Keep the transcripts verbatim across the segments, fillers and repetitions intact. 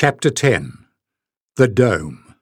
Chapter ten. The Dome.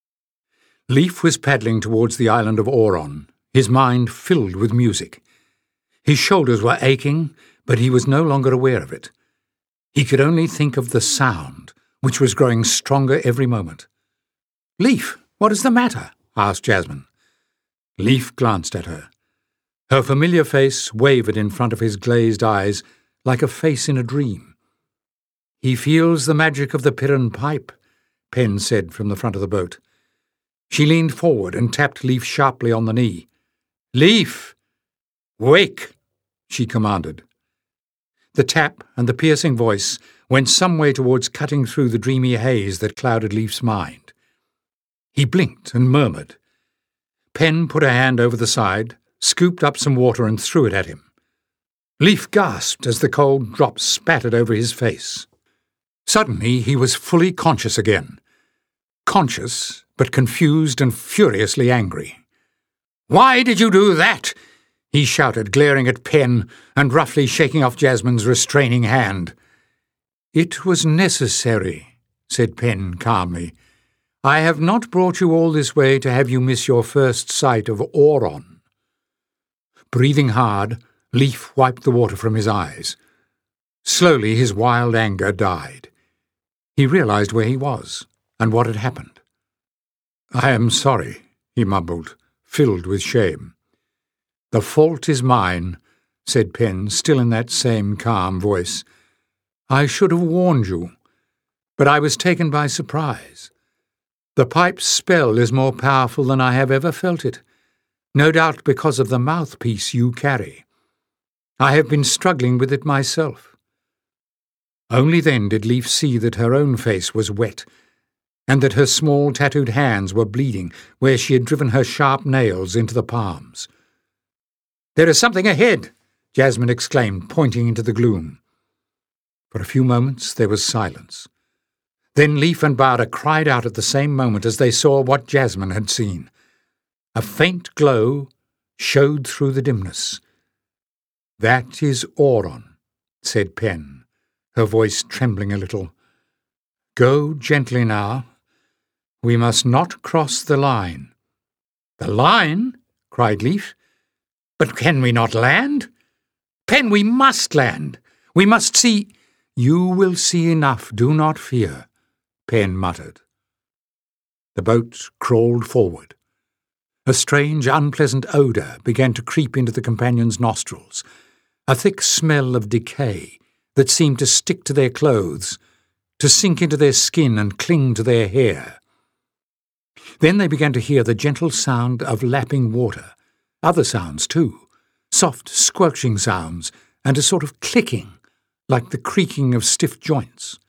Leif was paddling towards the island of Auron, his mind filled with music. His shoulders were aching, but he was no longer aware of it. He could only think of the sound, which was growing stronger every moment. "Leif, what is the matter?" asked Jasmine. Leif glanced at her. Her familiar face wavered in front of his glazed eyes like a face in a dream. "He feels the magic of the Piran pipe," Pen said from the front of the boat. She leaned forward and tapped Leif sharply on the knee. "Leif! Wake!" she commanded. The tap and the piercing voice went some way towards cutting through the dreamy haze that clouded Leif's mind. He blinked and murmured. Pen put a hand over the side, scooped up some water and threw it at him. Leif gasped as the cold drops spattered over his face. Suddenly he was fully conscious again. Conscious, but confused and furiously angry. "Why did you do that?" he shouted, glaring at Pen and roughly shaking off Jasmine's restraining hand. "It was necessary," said Pen calmly. "I have not brought you all this way to have you miss your first sight of Auron." Breathing hard, Leif wiped the water from his eyes. Slowly his wild anger died. He realized where he was and what had happened. "I am sorry," he mumbled, filled with shame. "The fault is mine," said Pen, still in that same calm voice. "I should have warned you, but I was taken by surprise. The pipe's spell is more powerful than I have ever felt it, no doubt because of the mouthpiece you carry. I have been struggling with it myself." Only then did Leif see that her own face was wet, and that her small tattooed hands were bleeding where she had driven her sharp nails into the palms. "There is something ahead!" Jasmine exclaimed, pointing into the gloom. For a few moments there was silence. Then Leif and Bada cried out at the same moment as they saw what Jasmine had seen. A faint glow showed through the dimness. "That is Auron," said Pen, her voice trembling a little. "Go gently now. We must not cross the line." "The line?" cried Leif. "But can we not land? Pen, we must land. We must see—" "You will see enough, do not fear," Pen muttered. The boat crawled forward. A strange, unpleasant odour began to creep into the companions' nostrils, a thick smell of decay that seemed to stick to their clothes, to sink into their skin and cling to their hair. Then they began to hear the gentle sound of lapping water, other sounds too, soft squelching sounds and a sort of clicking, like the creaking of stiff joints.